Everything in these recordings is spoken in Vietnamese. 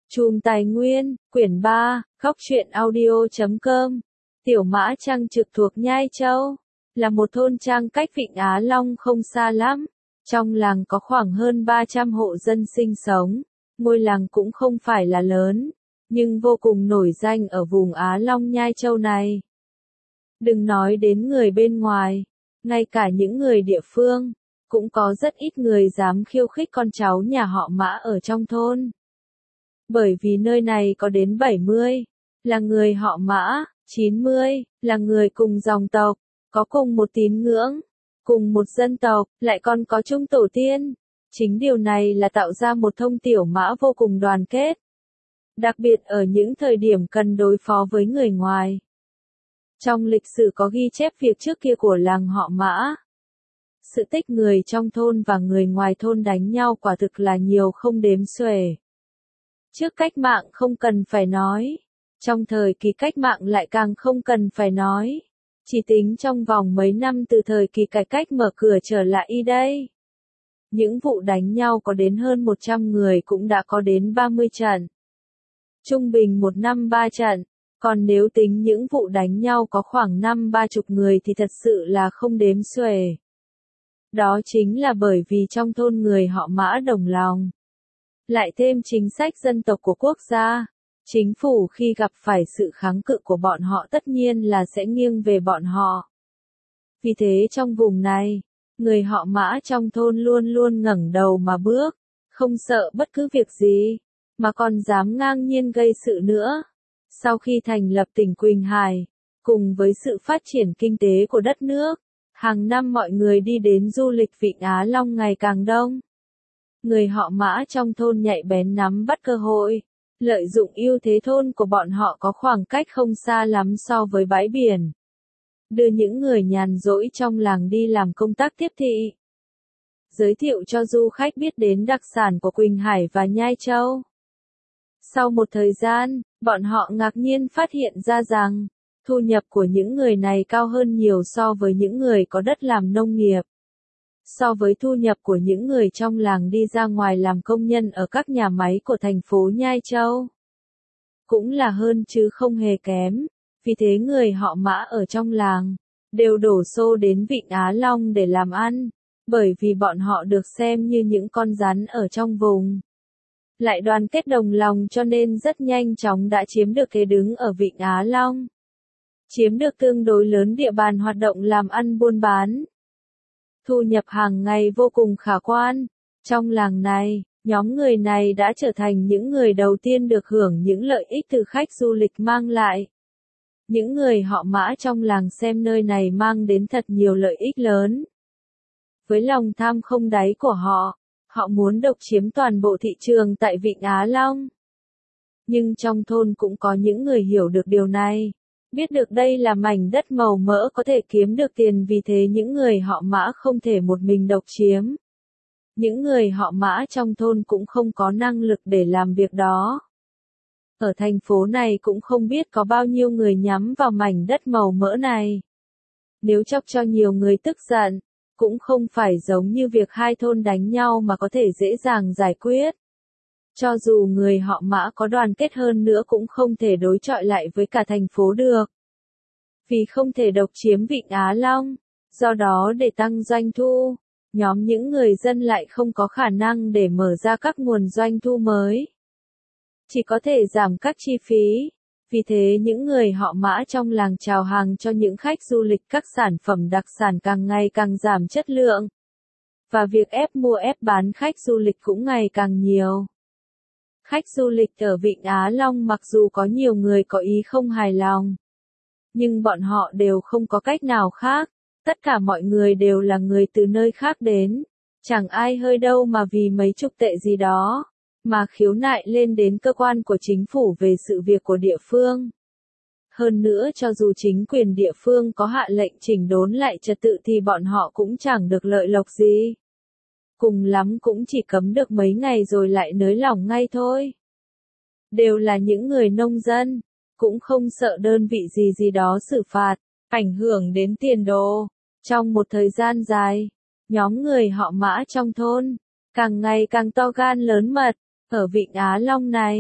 Chùm Tài Nguyên, quyển 3, Góc truyện audio.com. Tiểu Mã Trang trực thuộc Nhai Châu, là một thôn trang cách Vịnh Á Long không xa lắm. Trong làng có khoảng hơn 300 hộ dân sinh sống. Ngôi làng cũng không phải là lớn, nhưng vô cùng nổi danh ở vùng Á Long Nhai Châu này. Đừng nói đến người bên ngoài, ngay cả những người địa phương, cũng có rất ít người dám khiêu khích con cháu nhà họ Mã ở trong thôn. Bởi vì nơi này có đến 70 là người họ Mã, 90 là người cùng dòng tộc, có cùng một tín ngưỡng, cùng một dân tộc, lại còn có chung tổ tiên. Chính điều này là tạo ra một thôn Tiểu Mã vô cùng đoàn kết. Đặc biệt ở những thời điểm cần đối phó với người ngoài. Trong lịch sử có ghi chép việc trước kia của làng họ Mã. Sự tích người trong thôn và người ngoài thôn đánh nhau quả thực là nhiều không đếm xuể. Trước cách mạng không cần phải nói. Trong thời kỳ cách mạng lại càng không cần phải nói. Chỉ tính trong vòng mấy năm từ thời kỳ cải cách mở cửa trở lại đây. Những vụ đánh nhau có đến hơn 100 người cũng đã có đến 30 trận. Trung bình một năm 3 trận. Còn nếu tính những vụ đánh nhau có khoảng 50-30 người thì thật sự là không đếm xuể. Đó chính là bởi vì trong thôn người họ Mã đồng lòng. Lại thêm chính sách dân tộc của quốc gia. Chính phủ khi gặp phải sự kháng cự của bọn họ tất nhiên là sẽ nghiêng về bọn họ. Vì thế trong vùng này, người họ Mã trong thôn luôn luôn ngẩng đầu mà bước, không sợ bất cứ việc gì, mà còn dám ngang nhiên gây sự nữa. Sau khi thành lập tỉnh Quỳnh Hải, cùng với sự phát triển kinh tế của đất nước, hàng năm mọi người đi đến du lịch Vịnh Á Long ngày càng đông. Người họ Mã trong thôn nhạy bén nắm bắt cơ hội, lợi dụng ưu thế thôn của bọn họ có khoảng cách không xa lắm so với bãi biển. Đưa những người nhàn rỗi trong làng đi làm công tác tiếp thị. Giới thiệu cho du khách biết đến đặc sản của Quỳnh Hải và Nhai Châu. Sau một thời gian, bọn họ ngạc nhiên phát hiện ra rằng, thu nhập của những người này cao hơn nhiều so với những người có đất làm nông nghiệp. So với thu nhập của những người trong làng đi ra ngoài làm công nhân ở các nhà máy của thành phố Nhai Châu. Cũng là hơn chứ không hề kém. Vì thế người họ Mã ở trong làng, đều đổ xô đến Vịnh Á Long để làm ăn. Bởi vì bọn họ được xem như những con rắn ở trong vùng. Lại đoàn kết đồng lòng cho nên rất nhanh chóng đã chiếm được thế đứng ở Vịnh Á Long. Chiếm được tương đối lớn địa bàn hoạt động làm ăn buôn bán. Thu nhập hàng ngày vô cùng khả quan. Trong làng này, nhóm người này đã trở thành những người đầu tiên được hưởng những lợi ích từ khách du lịch mang lại. Những người họ Mã trong làng xem nơi này mang đến thật nhiều lợi ích lớn. Với lòng tham không đáy của họ, họ muốn độc chiếm toàn bộ thị trường tại Vịnh Á Long. Nhưng trong thôn cũng có những người hiểu được điều này. Biết được đây là mảnh đất màu mỡ có thể kiếm được tiền, vì thế những người họ Mã không thể một mình độc chiếm. Những người họ Mã trong thôn cũng không có năng lực để làm việc đó. Ở thành phố này cũng không biết có bao nhiêu người nhắm vào mảnh đất màu mỡ này. Nếu chọc cho nhiều người tức giận, cũng không phải giống như việc hai thôn đánh nhau mà có thể dễ dàng giải quyết. Cho dù người họ Mã có đoàn kết hơn nữa cũng không thể đối chọi lại với cả thành phố được. Vì không thể độc chiếm Vịnh Á Long, do đó để tăng doanh thu, nhóm những người dân lại không có khả năng để mở ra các nguồn doanh thu mới. Chỉ có thể giảm các chi phí. Vì thế những người họ Mã trong làng chào hàng cho những khách du lịch các sản phẩm đặc sản càng ngày càng giảm chất lượng. Và việc ép mua ép bán khách du lịch cũng ngày càng nhiều. Khách du lịch ở Vịnh Á Long mặc dù có nhiều người có ý không hài lòng, nhưng bọn họ đều không có cách nào khác. Tất cả mọi người đều là người từ nơi khác đến. Chẳng ai hơi đâu mà vì mấy chục tệ gì đó mà khiếu nại lên đến cơ quan của chính phủ về sự việc của địa phương. Hơn nữa cho dù chính quyền địa phương có hạ lệnh chỉnh đốn lại trật tự thì bọn họ cũng chẳng được lợi lộc gì. Cùng lắm cũng chỉ cấm được mấy ngày rồi lại nới lỏng ngay thôi. Đều là những người nông dân, cũng không sợ đơn vị gì đó xử phạt, ảnh hưởng đến tiền đồ. Trong một thời gian dài, nhóm người họ Mã trong thôn, càng ngày càng to gan lớn mật. Ở Vịnh Á Long này,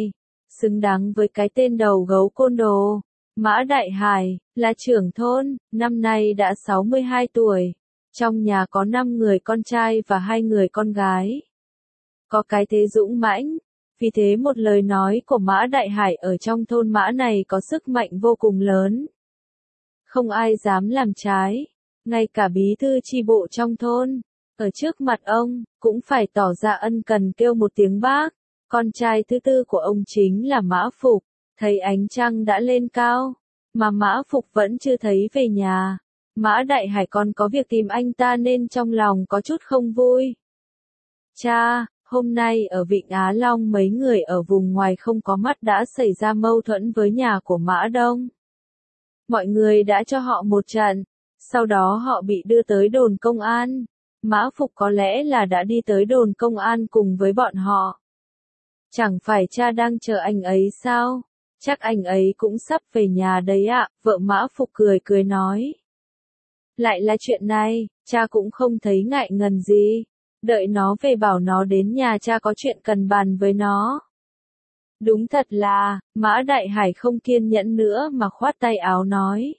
xứng đáng với cái tên đầu gấu côn đồ. Mã Đại Hải, là trưởng thôn, năm nay đã 62 tuổi. Trong nhà có 5 người con trai và 2 người con gái. Có cái thế dũng mãnh, vì thế một lời nói của Mã Đại Hải ở trong thôn Mã này có sức mạnh vô cùng lớn. Không ai dám làm trái, ngay cả bí thư chi bộ trong thôn, ở trước mặt ông, cũng phải tỏ ra ân cần kêu một tiếng bác. Con trai thứ tư của ông chính là Mã Phục, thấy ánh trăng đã lên cao, mà Mã Phục vẫn chưa thấy về nhà. Mã Đại Hải còn có việc tìm anh ta nên trong lòng có chút không vui. Cha, hôm nay ở Vịnh Á Long mấy người ở vùng ngoài không có mắt đã xảy ra mâu thuẫn với nhà của Mã Đông. Mọi người đã cho họ một trận, sau đó họ bị đưa tới đồn công an. Mã Phục có lẽ là đã đi tới đồn công an cùng với bọn họ. Chẳng phải cha đang chờ anh ấy sao? Chắc anh ấy cũng sắp về nhà đấy ạ, vợ Mã Phục cười cười nói. Lại là chuyện này, cha cũng không thấy ngại ngần gì. Đợi nó về bảo nó đến nhà cha có chuyện cần bàn với nó. Đúng thật là, Mã Đại Hải không kiên nhẫn nữa mà khoát tay áo nói.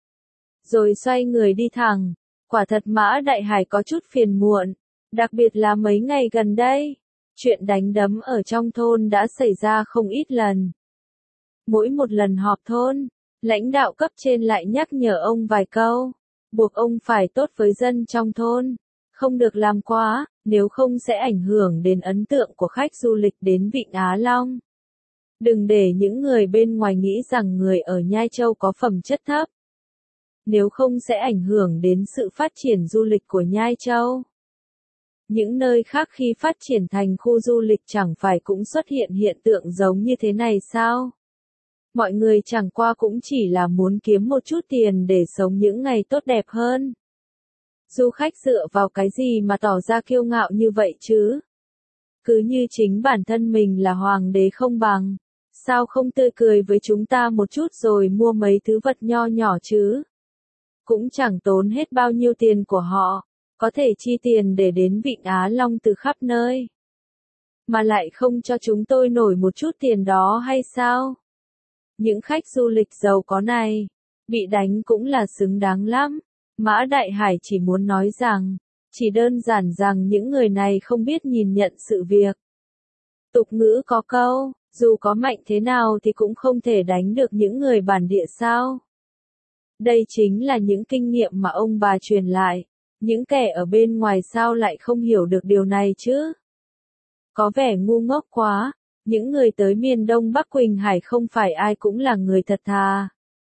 Rồi xoay người đi thẳng. Quả thật Mã Đại Hải có chút phiền muộn, đặc biệt là mấy ngày gần đây. Chuyện đánh đấm ở trong thôn đã xảy ra không ít lần. Mỗi một lần họp thôn, lãnh đạo cấp trên lại nhắc nhở ông vài câu, buộc ông phải tốt với dân trong thôn, không được làm quá, nếu không sẽ ảnh hưởng đến ấn tượng của khách du lịch đến Vịnh Á Long. Đừng để những người bên ngoài nghĩ rằng người ở Nhai Châu có phẩm chất thấp. Nếu không sẽ ảnh hưởng đến sự phát triển du lịch của Nhai Châu. Những nơi khác khi phát triển thành khu du lịch chẳng phải cũng xuất hiện hiện tượng giống như thế này sao? Mọi người chẳng qua cũng chỉ là muốn kiếm một chút tiền để sống những ngày tốt đẹp hơn. Du khách dựa vào cái gì mà tỏ ra kiêu ngạo như vậy chứ? Cứ như chính bản thân mình là hoàng đế không bằng. Sao không tươi cười với chúng ta một chút rồi mua mấy thứ vật nho nhỏ chứ? Cũng chẳng tốn hết bao nhiêu tiền của họ, có thể chi tiền để đến Vịnh Á Long từ khắp nơi. Mà lại không cho chúng tôi nổi một chút tiền đó hay sao? Những khách du lịch giàu có này, bị đánh cũng là xứng đáng lắm. Mã Đại Hải chỉ muốn nói rằng, chỉ đơn giản rằng những người này không biết nhìn nhận sự việc. Tục ngữ có câu, dù có mạnh thế nào thì cũng không thể đánh được những người bản địa sao. Đây chính là những kinh nghiệm mà ông bà truyền lại. Những kẻ ở bên ngoài sao lại không hiểu được điều này chứ? Có vẻ ngu ngốc quá. Những người tới miền Đông Bắc Quỳnh Hải không phải ai cũng là người thật thà.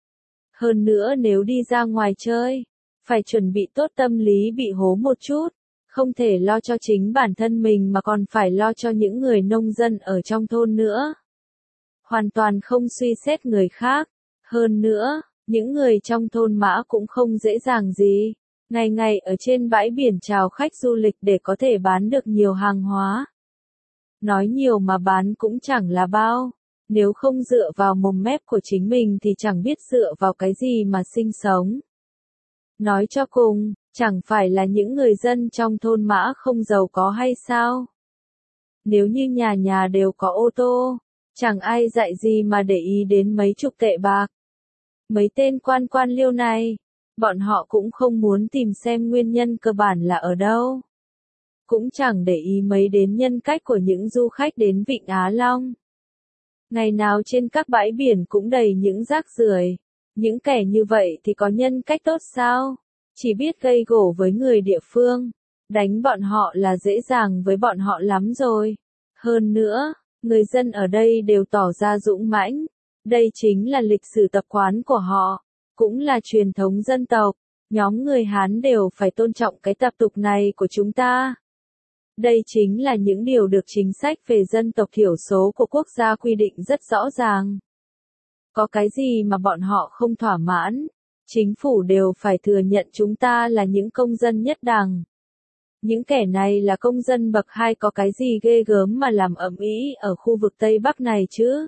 Hơn nữa nếu đi ra ngoài chơi, phải chuẩn bị tốt tâm lý bị hố một chút. Không thể lo cho chính bản thân mình mà còn phải lo cho những người nông dân ở trong thôn nữa. Hoàn toàn không suy xét người khác. Hơn nữa, những người trong thôn Mã cũng không dễ dàng gì. Ngày ngày ở trên bãi biển chào khách du lịch để có thể bán được nhiều hàng hóa. Nói nhiều mà bán cũng chẳng là bao. Nếu không dựa vào mồm mép của chính mình thì chẳng biết dựa vào cái gì mà sinh sống. Nói cho cùng, chẳng phải là những người dân trong thôn Mã không giàu có hay sao? Nếu như nhà nhà đều có ô tô, chẳng ai dạy gì mà để ý đến mấy chục tệ bạc. Mấy tên quan quan liêu này, bọn họ cũng không muốn tìm xem nguyên nhân cơ bản là ở đâu. Cũng chẳng để ý mấy đến nhân cách của những du khách đến Vịnh Á Long. Ngày nào trên các bãi biển cũng đầy những rác rưởi. Những kẻ như vậy thì có nhân cách tốt sao? Chỉ biết gây gổ với người địa phương. Đánh bọn họ là dễ dàng với bọn họ lắm rồi. Hơn nữa, người dân ở đây đều tỏ ra dũng mãnh. Đây chính là lịch sử tập quán của họ. Cũng là truyền thống dân tộc. Nhóm người Hán đều phải tôn trọng cái tập tục này của chúng ta. Đây chính là những điều được chính sách về dân tộc thiểu số của quốc gia quy định rất rõ ràng. Có cái gì mà bọn họ không thỏa mãn, chính phủ đều phải thừa nhận chúng ta là những công dân nhất đẳng. Những kẻ này là công dân bậc 2 có cái gì ghê gớm mà làm ầm ĩ ở khu vực Tây Bắc này chứ?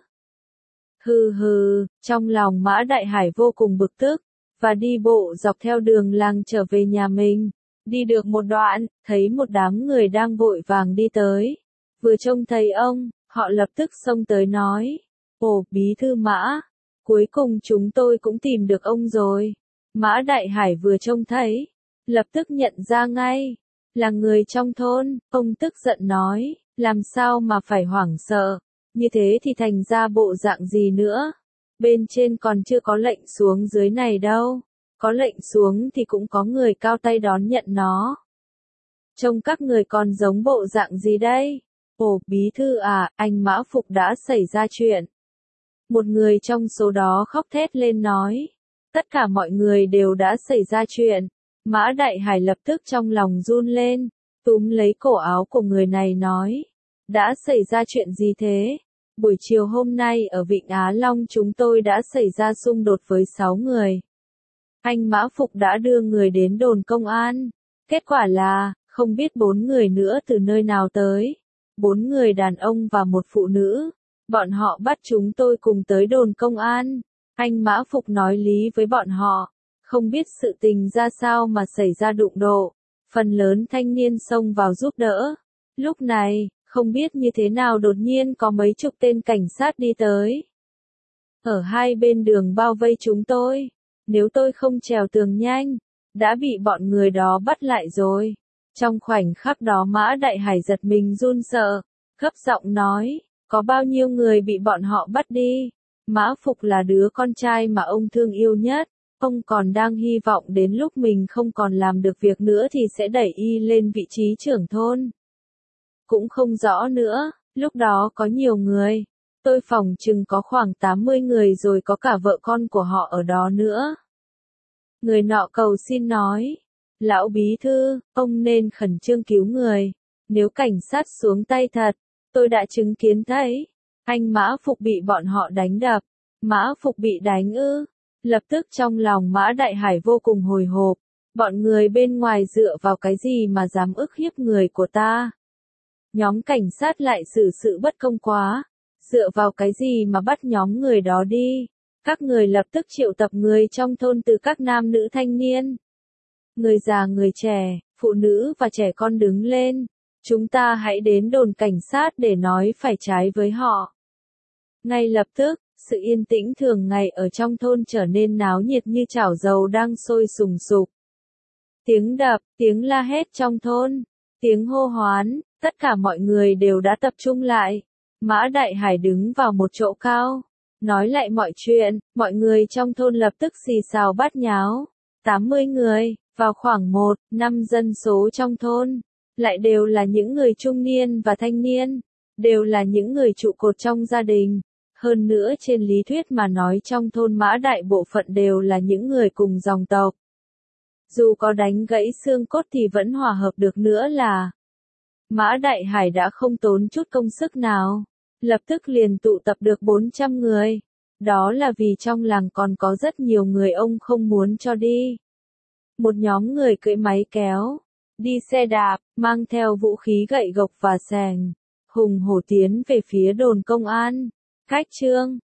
Hừ hừ, trong lòng Mã Đại Hải vô cùng bực tức, và đi bộ dọc theo đường làng trở về nhà mình. Đi được một đoạn, thấy một đám người đang vội vàng đi tới. Vừa trông thấy ông, họ lập tức xông tới nói. Ồ, bí thư Mã, cuối cùng chúng tôi cũng tìm được ông rồi. Mã Đại Hải vừa trông thấy, lập tức nhận ra ngay, là người trong thôn, ông tức giận nói, làm sao mà phải hoảng sợ, như thế thì thành ra bộ dạng gì nữa, bên trên còn chưa có lệnh xuống dưới này đâu, có lệnh xuống thì cũng có người cao tay đón nhận nó. Trông các người còn giống bộ dạng gì đây? Ồ, bí thư à, anh Mã Phục đã xảy ra chuyện. Một người trong số đó khóc thét lên nói. Tất cả mọi người đều đã xảy ra chuyện. Mã Đại Hải lập tức trong lòng run lên, túm lấy cổ áo của người này nói. Đã xảy ra chuyện gì thế? Buổi chiều hôm nay ở Vịnh Á Long chúng tôi đã xảy ra xung đột với 6 người. Anh Mã Phục đã đưa người đến đồn công an. Kết quả là, không biết 4 người nữa từ nơi nào tới. 4 người đàn ông và một phụ nữ. Bọn họ bắt chúng tôi cùng tới đồn công an. Anh Mã Phục nói lý với bọn họ. Không biết sự tình ra sao mà xảy ra đụng độ. Phần lớn thanh niên xông vào giúp đỡ. Lúc này, không biết như thế nào đột nhiên có mấy chục tên cảnh sát đi tới. Ở hai bên đường bao vây chúng tôi. Nếu tôi không trèo tường nhanh, đã bị bọn người đó bắt lại rồi. Trong khoảnh khắc đó Mã Đại Hải giật mình run sợ, gấp giọng nói, có bao nhiêu người bị bọn họ bắt đi? Mã Phục là đứa con trai mà ông thương yêu nhất, ông còn đang hy vọng đến lúc mình không còn làm được việc nữa thì sẽ đẩy y lên vị trí trưởng thôn. Cũng không rõ nữa, lúc đó có nhiều người, tôi phỏng chừng có khoảng 80 người rồi có cả vợ con của họ ở đó nữa. Người nọ cầu xin nói, lão bí thư, ông nên khẩn trương cứu người, nếu cảnh sát xuống tay thật, tôi đã chứng kiến thấy, anh Mã Phục bị bọn họ đánh đập, Mã Phục bị đánh ư, lập tức trong lòng Mã Đại Hải vô cùng hồi hộp, bọn người bên ngoài dựa vào cái gì mà dám ức hiếp người của ta. Nhóm cảnh sát lại xử sự bất công quá, dựa vào cái gì mà bắt nhóm người đó đi. Các người lập tức triệu tập người trong thôn từ các nam nữ thanh niên. Người già người trẻ, phụ nữ và trẻ con đứng lên. Chúng ta hãy đến đồn cảnh sát để nói phải trái với họ. Ngay lập tức, sự yên tĩnh thường ngày ở trong thôn trở nên náo nhiệt như chảo dầu đang sôi sùng sục. Tiếng đập, tiếng la hét trong thôn, tiếng hô hoán, tất cả mọi người đều đã tập trung lại. Mã Đại Hải đứng vào một chỗ cao. Nói lại mọi chuyện, mọi người trong thôn lập tức xì xào bát nháo. 80 người, vào khoảng 1/5 dân số trong thôn, lại đều là những người trung niên và thanh niên, đều là những người trụ cột trong gia đình. Hơn nữa trên lý thuyết mà nói trong thôn Mã đại bộ phận đều là những người cùng dòng tộc. Dù có đánh gãy xương cốt thì vẫn hòa hợp được nữa là. Mã Đại Hải đã không tốn chút công sức nào. Lập tức liền tụ tập được 400 người. Đó là vì trong làng còn có rất nhiều người ông không muốn cho đi. Một nhóm người cưỡi máy kéo, đi xe đạp, mang theo vũ khí gậy gộc và xẻng, hùng hổ tiến về phía đồn công an. Cách chương